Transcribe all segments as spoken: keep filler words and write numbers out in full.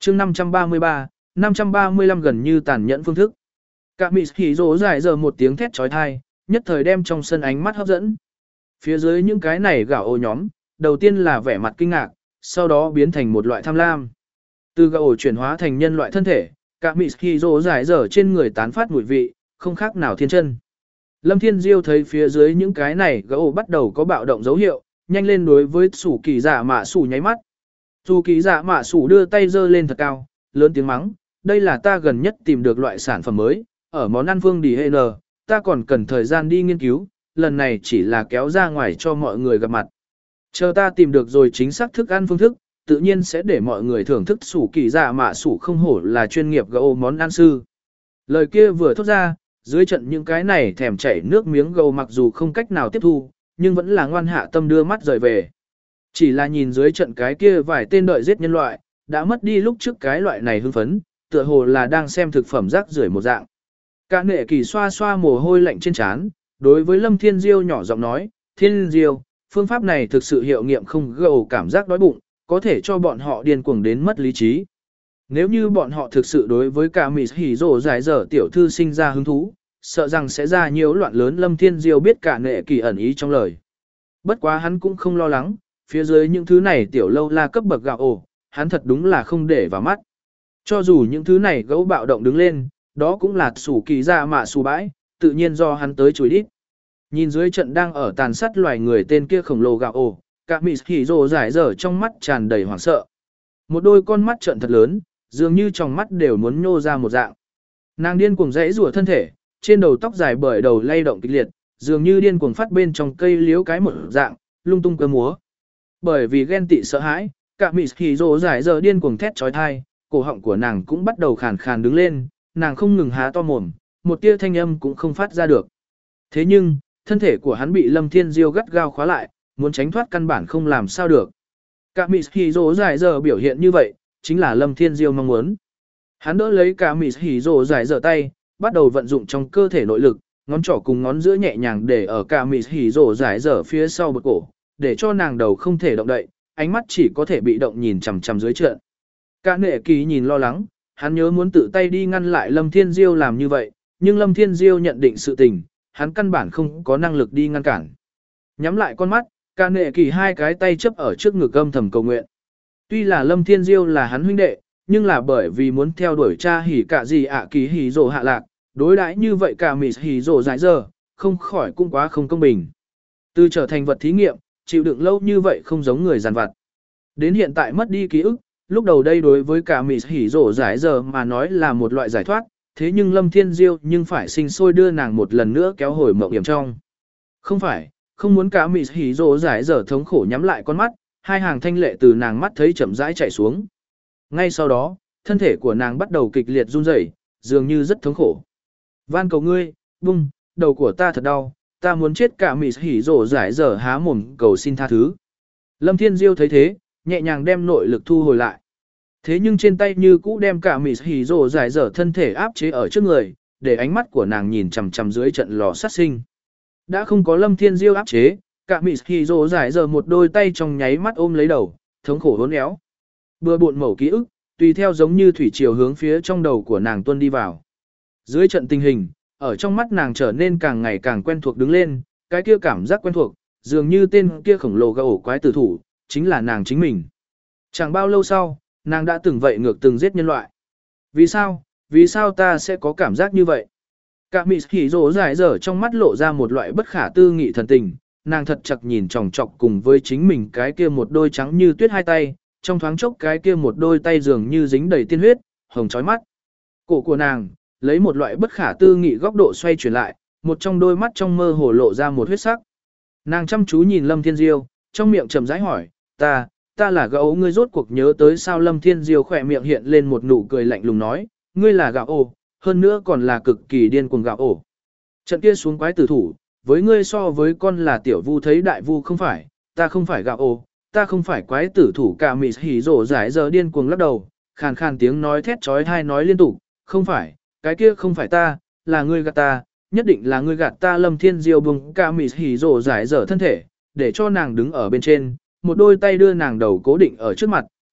chương năm trăm ba mươi ba, năm trăm ba mươi lăm gần như tàn nhẫn phương thức. Cả mịt hỉ rồ dài giờ một tiếng thét trói thai, nhất thời đem trong sân ánh mắt hấp dẫn. Phía dưới những cái này gạo ổ nhóm, đầu tiên là vẻ mặt kinh ngạc, sau đó biến thành một loại tham lam. Từ gạo ổ chuyển hóa thành nhân loại thân thể, cả mịt hỉ rồ dài giờ trên người tán phát mùi vị, không khác nào thiên chân. Lâm Thiên Diêu thấy phía dưới những cái này gạo ổ bắt đầu có bạo động dấu hiệu, nhanh lên đối với sủ kỳ dạ mạ sủ nháy mắt. Sủ kỳ dạ mạ sủ đưa tay giơ lên thật cao, lớn tiếng mắng, đây là ta gần nhất tìm được loại sản phẩm mới, ở món ăn phương đi hê nờ, ta còn cần thời gian đi nghiên cứu, lần này chỉ là kéo ra ngoài cho mọi người gặp mặt. Chờ ta tìm được rồi chính xác thức ăn phương thức, tự nhiên sẽ để mọi người thưởng thức sủ kỳ dạ mạ sủ không hổ là chuyên nghiệp gạo món ăn sư. Lời kia vừa thốt ra, dưới trận những cái này thèm chảy nước miếng gầu mặc dù không cách nào tiếp thu, nhưng vẫn là ngoan hạ tâm đưa mắt rời về. Chỉ là nhìn dưới trận cái kia vài tên đợi giết nhân loại, đã mất đi lúc trước cái loại này hưng phấn, tựa hồ là đang xem thực phẩm rác rưởi một dạng. Cả nệ kỳ xoa xoa mồ hôi lạnh trên trán, đối với Lâm Thiên Diêu nhỏ giọng nói, Thiên Diêu, phương pháp này thực sự hiệu nghiệm không gầu cảm giác đói bụng, có thể cho bọn họ điên cuồng đến mất lý trí. Nếu như bọn họ thực sự đối với cả mịt hỉ rồ giải dở tiểu thư sinh ra hứng thú, sợ rằng sẽ ra nhiều loạn lớn. Lâm Thiên Diêu biết cả nệ kỳ ẩn ý trong lời. Bất quá hắn cũng không lo lắng, phía dưới những thứ này tiểu lâu la cấp bậc gạo ổ, hắn thật đúng là không để vào mắt. Cho dù những thứ này gấu bạo động đứng lên, đó cũng là sủ kỳ ra mạ sủ bãi, tự nhiên do hắn tới chùi đít. Nhìn dưới trận đang ở tàn sát loài người tên kia khổng lồ gạo ổ, cả mịt hỉ rồ giải dở trong mắt tràn đầy hoảng sợ. Một đôi con mắt trợn thật lớn, dường như trong mắt đều muốn nhô ra một dạng. Nàng điên cuồng rẽ rủa thân thể, trên đầu tóc dài bởi đầu lay động kịch liệt, dường như điên cuồng phát bên trong cây liếu cái một dạng, lung tung cơ múa. Bởi vì ghen tị sợ hãi, cả mịt hỉ rồ giải giờ điên cuồng thét chói tai, cổ họng của nàng cũng bắt đầu khàn khàn đứng lên, nàng không ngừng há to mồm, một tia thanh âm cũng không phát ra được. Thế nhưng, thân thể của hắn bị Lâm Thiên Diêu gắt gao khóa lại, muốn tránh thoát căn bản không làm sao được. Cả mịt hỉ rồ giải giờ biểu hiện như vậy, chính là Lâm Thiên Diêu mong muốn. Hắn đỡ lấy cả mịt hỉ rồ giải giờ tay, bắt đầu vận dụng trong cơ thể nội lực, ngón trỏ cùng ngón giữa nhẹ nhàng để ở cả mịt hỉ rồ giải giờ phía sau bực cổ, để cho nàng đầu không thể động đậy, ánh mắt chỉ có thể bị động nhìn chằm chằm dưới trận. Cả nệ kỳ nhìn lo lắng, hắn nhớ muốn tự tay đi ngăn lại Lâm Thiên Diêu làm như vậy, nhưng Lâm Thiên Diêu nhận định sự tình, hắn căn bản không có năng lực đi ngăn cản. Nhắm lại con mắt, cả nệ kỳ hai cái tay chấp ở trước ngực âm thầm cầu nguyện. Tuy là Lâm Thiên Diêu là hắn huynh đệ, nhưng là bởi vì muốn theo đuổi cha hỉ cả gì ạ kỳ hỉ rồ hạ lạc, đối đãi như vậy cả mịt hỉ rồ giải giờ, không khỏi cũng quá không công bình. Từ trở thành vật thí nghiệm, chịu đựng lâu như vậy không giống người giàn vặt. Đến hiện tại mất đi ký ức, lúc đầu đây đối với cả mịt hỉ rồ giải giờ mà nói là một loại giải thoát, thế nhưng Lâm Thiên Diêu nhưng phải sinh sôi đưa nàng một lần nữa kéo hồi mộng hiểm trong. Không phải, không muốn cả mịt hỉ rồ giải giờ thống khổ nhắm lại con mắt, hai hàng thanh lệ từ nàng mắt thấy chậm rãi chảy xuống. Ngay sau đó, thân thể của nàng bắt đầu kịch liệt run rẩy, dường như rất thống khổ. Van cầu ngươi, bung, đầu của ta thật đau, ta muốn chết. Cả mịt hỉ rồ giải giờ há mồm cầu xin tha thứ. Lâm Thiên Diêu thấy thế, nhẹ nhàng đem nội lực thu hồi lại. Thế nhưng trên tay như cũ đem cả mịt hỉ rồ giải giờ thân thể áp chế ở trước người, để ánh mắt của nàng nhìn chằm chằm dưới trận lò sát sinh. Đã không có Lâm Thiên Diêu áp chế, cả mịt hỉ rồ giải giờ một đôi tay trong nháy mắt ôm lấy đầu, thống khổ hỗn éo. Bừa bộn mẩu ký ức, tùy theo giống như thủy triều hướng phía trong đầu của nàng tuôn đi vào. Dưới trận tình hình, ở trong mắt nàng trở nên càng ngày càng quen thuộc đứng lên, cái kia cảm giác quen thuộc, dường như tên kia khổng lồ gấu quái tử thủ, chính là nàng chính mình. Chẳng bao lâu sau, nàng đã từng vậy ngược từng giết nhân loại. Vì sao, vì sao ta sẽ có cảm giác như vậy? Cả mịt hỉ rồ giải dở trong mắt lộ ra một loại bất khả tư nghị thần tình, nàng thật chặt nhìn chòng chọc cùng với chính mình cái kia một đôi trắng như tuyết hai tay, trong thoáng chốc cái kia một đôi tay dường như dính đầy tiên huyết, hồng chói mắt. Cổ của nàng, lấy một loại bất khả tư nghị góc độ xoay chuyển lại, một trong đôi mắt trong mơ hồ lộ ra một huyết sắc. Nàng chăm chú nhìn Lâm Thiên Diêu, trong miệng chậm rãi hỏi, ta, ta là gạo ổ, ngươi rốt cuộc nhớ tới sao? Lâm Thiên Diêu khỏe miệng hiện lên một nụ cười lạnh lùng nói, ngươi là gạo ổ, hơn nữa còn là cực kỳ điên cuồng gạo ổ. Trận kia xuống quái tử thủ, với ngươi so với con là tiểu vu thấy đại vu không phải, ta không phải gạo ổ, ta không phải quái tử thủ. Cả mịt hỉ rồ giải giờ điên cuồng lắc đầu, khàn khàn tiếng nói thét chói tai nói liên tục, không phải, cái kia không phải ta, là ngươi gạt ta, nhất định là ngươi gạt ta. Lâm Thiên Diêu bùng cả mịt hỉ rồ giải dở thân thể, để cho nàng đứng ở bên trên, một đôi tay đưa nàng đầu cố định ở trước mặt,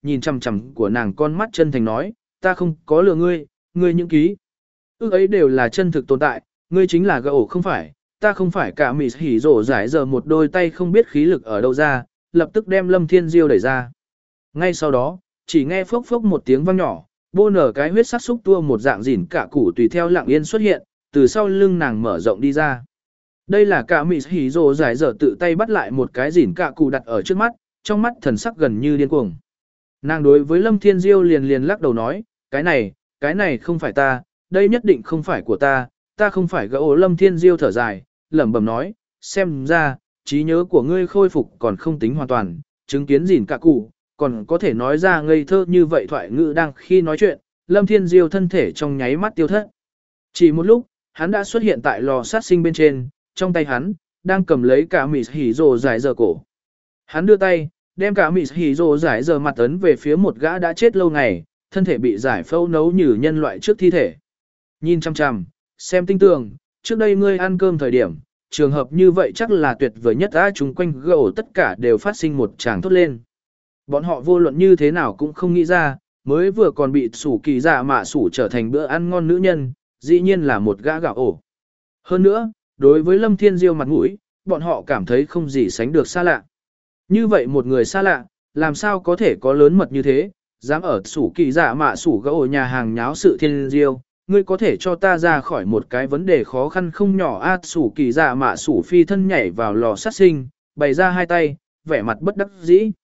nhìn chằm chằm của nàng con mắt chân thành nói, ta không có lừa ngươi, ngươi những ký. Ước ấy đều là chân thực tồn tại, ngươi chính là gã ổ không phải, ta không phải cả mị hỉ rổ giải giờ một đôi tay không biết khí lực ở đâu ra, lập tức đem Lâm Thiên Diêu đẩy ra. Ngay sau đó, chỉ nghe phốc phốc một tiếng vang nhỏ, bô nở cái huyết sắc xúc tua một dạng dỉn cả củ tùy theo lặng yên xuất hiện, từ sau lưng nàng mở rộng đi ra. Đây là cả mị hỉ rổ giải giờ tự tay bắt lại một cái dỉn cả củ đặt ở trước mắt, trong mắt thần sắc gần như điên cuồng. Nàng đối với Lâm Thiên Diêu liền liền lắc đầu nói, cái này, cái này không phải ta, đây nhất định không phải của ta, ta không phải gã ổ. Lâm Thiên Diêu thở dài, lẩm bẩm nói, xem ra, trí nhớ của ngươi khôi phục còn không tính hoàn toàn, chứng kiến gìn cả cụ, còn có thể nói ra ngây thơ như vậy thoại ngữ đang khi nói chuyện, Lâm Thiên Diêu thân thể trong nháy mắt tiêu thất. Chỉ một lúc, hắn đã xuất hiện tại lò sát sinh bên trên, trong tay hắn, đang cầm lấy cả mị hỉ rồ giải giờ cổ. Hắn đưa tay, đem cả mị hỉ rồ giải giờ mặt ấn về phía một gã đã chết lâu ngày, thân thể bị giải phẫu nấu như nhân loại trước thi thể. Nhìn chăm chăm, xem tinh tường, trước đây ngươi ăn cơm thời điểm, trường hợp như vậy chắc là tuyệt vời nhất á. Chúng quanh gỗ tất cả đều phát sinh một tràng thốt lên. Bọn họ vô luận như thế nào cũng không nghĩ ra, mới vừa còn bị sủ kỳ dạ mạ sủ trở thành bữa ăn ngon nữ nhân, dĩ nhiên là một gã gạo ổ. Hơn nữa, đối với Lâm Thiên Diêu mặt mũi, bọn họ cảm thấy không gì sánh được xa lạ. Như vậy một người xa lạ, làm sao có thể có lớn mật như thế, dám ở sủ kỳ dạ mạ sủ gỗ nhà hàng nháo sự Thiên Diêu. Ngươi có thể cho ta ra khỏi một cái vấn đề khó khăn không nhỏ a. Sủ kỳ dạ mạ sủ phi thân nhảy vào lò sát sinh, bày ra hai tay, vẻ mặt bất đắc dĩ.